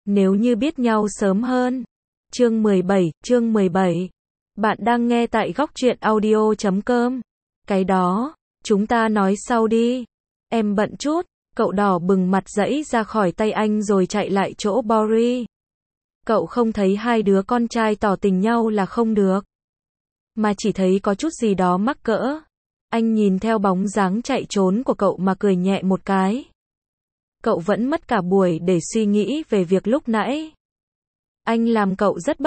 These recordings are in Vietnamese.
Nếu như biết nhau sớm hơn. Chương 17. Bạn đang nghe tại góc truyện audio.com. Cái đó, chúng ta nói sau đi. Em bận chút. Cậu đỏ bừng mặt giãy ra khỏi tay anh rồi chạy lại chỗ Boris. Cậu không thấy hai đứa con trai tỏ tình nhau là không được, mà chỉ thấy có chút gì đó mắc cỡ. Anh nhìn theo bóng dáng chạy trốn của cậu mà cười nhẹ một cái. Cậu vẫn mất cả buổi để suy nghĩ về việc lúc nãy. Anh làm cậu rất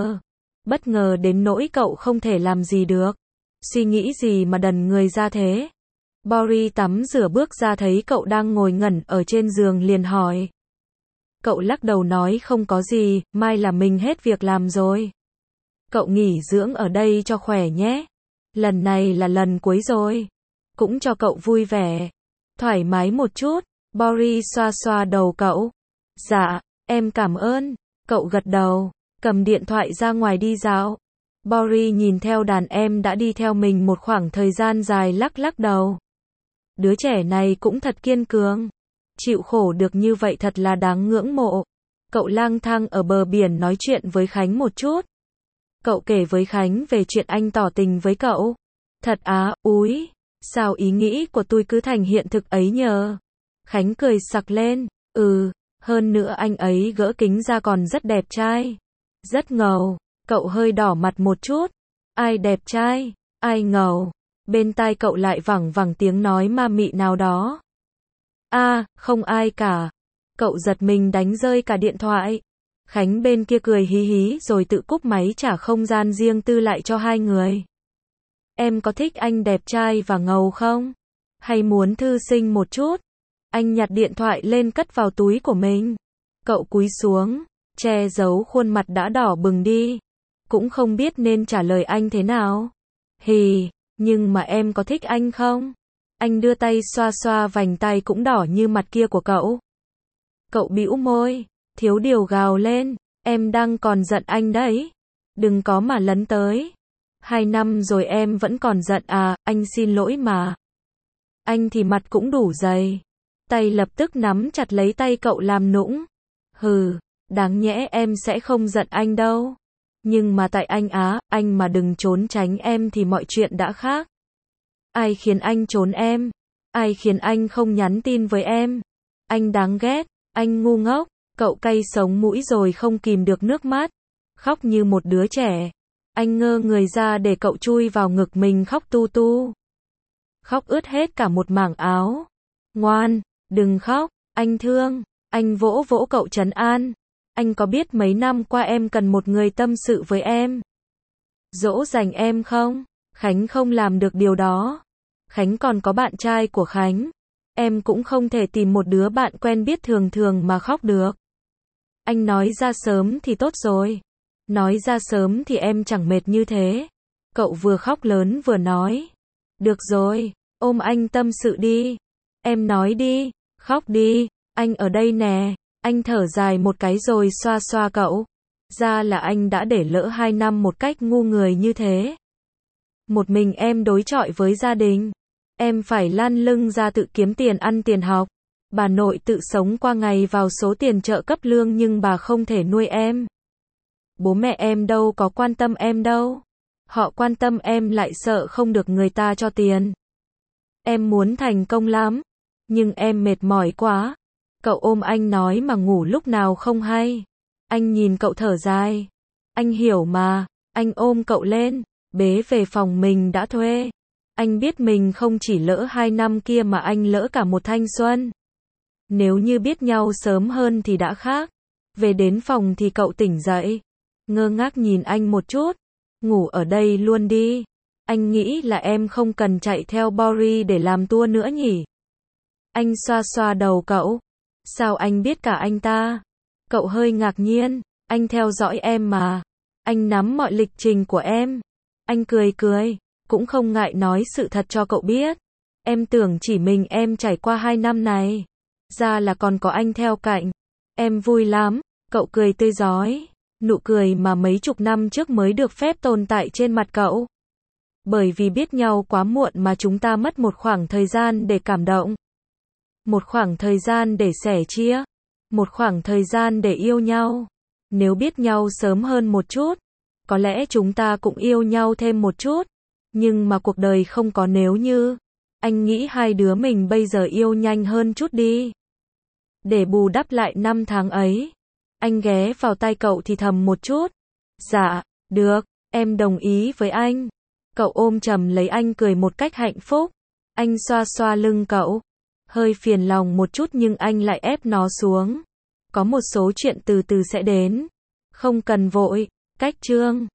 bất ngờ đến nỗi cậu không thể làm gì được. Suy nghĩ gì mà đần người ra thế? Boris tắm rửa bước ra thấy cậu đang ngồi ngẩn ở trên giường liền hỏi. Cậu lắc đầu nói không có gì, mai là mình hết việc làm rồi. Cậu nghỉ dưỡng ở đây cho khỏe nhé. Lần này là lần cuối rồi. Cũng cho cậu vui vẻ, thoải mái một chút. Boris xoa xoa đầu cậu. Dạ, em cảm ơn. Cậu gật đầu, cầm điện thoại ra ngoài đi dạo. Boris nhìn theo đàn em đã đi theo mình một khoảng thời gian dài lắc đầu. Đứa trẻ này cũng thật kiên cường. Chịu khổ được như vậy thật là đáng ngưỡng mộ. Cậu lang thang ở bờ biển nói chuyện với Khánh một chút. Cậu kể với Khánh về chuyện anh tỏ tình với cậu. Thật á, úi, sao ý nghĩ của tôi cứ thành hiện thực ấy nhờ. Khánh cười sặc lên, hơn nữa anh ấy gỡ kính ra còn rất đẹp trai. Rất ngầu. Cậu hơi đỏ mặt một chút. Ai đẹp trai, ai ngầu. Bên tai cậu lại vẳng vẳng tiếng nói ma mị nào đó. Không ai cả. Cậu giật mình đánh rơi cả điện thoại. Khánh bên kia cười hí hí rồi tự cúp máy trả không gian riêng tư lại cho hai người. Em có thích anh đẹp trai và ngầu không? Hay muốn thư sinh một chút? Anh nhặt điện thoại lên cất vào túi của mình. Cậu cúi xuống, che giấu khuôn mặt đã đỏ bừng đi. Cũng không biết nên trả lời anh thế nào. Nhưng mà em có thích anh không? Anh đưa tay xoa xoa vành tay cũng đỏ như mặt kia của cậu. Cậu bĩu môi, thiếu điều gào lên, em đang còn giận anh đấy. Đừng có mà lấn tới. 2 năm rồi em vẫn còn giận à, anh xin lỗi mà. Anh thì mặt cũng đủ dày. Tay lập tức nắm chặt lấy tay cậu làm nũng. Đáng nhẽ em sẽ không giận anh đâu. Nhưng mà tại anh mà đừng trốn tránh em thì mọi chuyện đã khác. Ai khiến anh trốn em? Ai khiến anh không nhắn tin với em? Anh đáng ghét, anh ngu ngốc. Cậu cay sống mũi rồi không kìm được nước mắt. Khóc như một đứa trẻ. Anh ngơ người ra để cậu chui vào ngực mình khóc tu tu. Khóc ướt hết cả một mảng áo. Ngoan, đừng khóc, anh thương. Anh vỗ vỗ cậu trấn an. Anh có biết mấy năm qua em cần một người tâm sự với em, dỗ dành em không? Khánh không làm được điều đó. Khánh còn có bạn trai của Khánh. Em cũng không thể tìm một đứa bạn quen biết thường thường mà khóc được. Anh nói ra sớm thì tốt rồi. Nói ra sớm thì em chẳng mệt như thế. Cậu vừa khóc lớn vừa nói. Được rồi, ôm anh tâm sự đi. Em nói đi, khóc đi, anh ở đây nè. Anh thở dài một cái rồi xoa xoa cậu. Ra là anh đã để lỡ 2 năm một cách ngu người như thế. Một mình em đối chọi với gia đình. Em phải lăn lưng ra tự kiếm tiền ăn tiền học. Bà nội tự sống qua ngày vào số tiền trợ cấp lương nhưng bà không thể nuôi em. Bố mẹ em đâu có quan tâm em đâu. Họ quan tâm em lại sợ không được người ta cho tiền. Em muốn thành công lắm. Nhưng em mệt mỏi quá. Cậu ôm anh nói mà ngủ lúc nào không hay. Anh nhìn cậu thở dài. Anh hiểu mà. Anh ôm cậu lên, bế về phòng mình đã thuê. Anh biết mình không chỉ lỡ 2 năm kia mà anh lỡ cả một thanh xuân. Nếu như biết nhau sớm hơn thì đã khác. Về đến phòng thì cậu tỉnh dậy. Ngơ ngác nhìn anh một chút. Ngủ ở đây luôn đi. Anh nghĩ là em không cần chạy theo Boris để làm tour nữa nhỉ. Anh xoa xoa đầu cậu. Sao anh biết cả anh ta? Cậu hơi ngạc nhiên. Anh theo dõi em mà. Anh nắm mọi lịch trình của em. Anh cười, cũng không ngại nói sự thật cho cậu biết. Em tưởng chỉ mình em trải qua 2 năm này. Ra là còn có anh theo cạnh. Em vui lắm. Cậu cười tươi rói. Nụ cười mà mấy chục năm trước mới được phép tồn tại trên mặt cậu. Bởi vì biết nhau quá muộn mà chúng ta mất một khoảng thời gian để cảm động. Một khoảng thời gian để sẻ chia. một khoảng thời gian để yêu nhau. Nếu biết nhau sớm hơn một chút, có lẽ chúng ta cũng yêu nhau thêm một chút. Nhưng mà cuộc đời không có nếu như. Anh nghĩ hai đứa mình bây giờ yêu nhanh hơn chút đi. Để bù đắp lại năm tháng ấy. Anh ghé vào tai cậu thì thầm một chút. Dạ, được, em đồng ý với anh. Cậu ôm chầm lấy anh cười một cách hạnh phúc. Anh xoa xoa lưng cậu. Hơi phiền lòng một chút nhưng anh lại ép nó xuống. Có một số chuyện từ từ sẽ đến. Không cần vội. Cách chương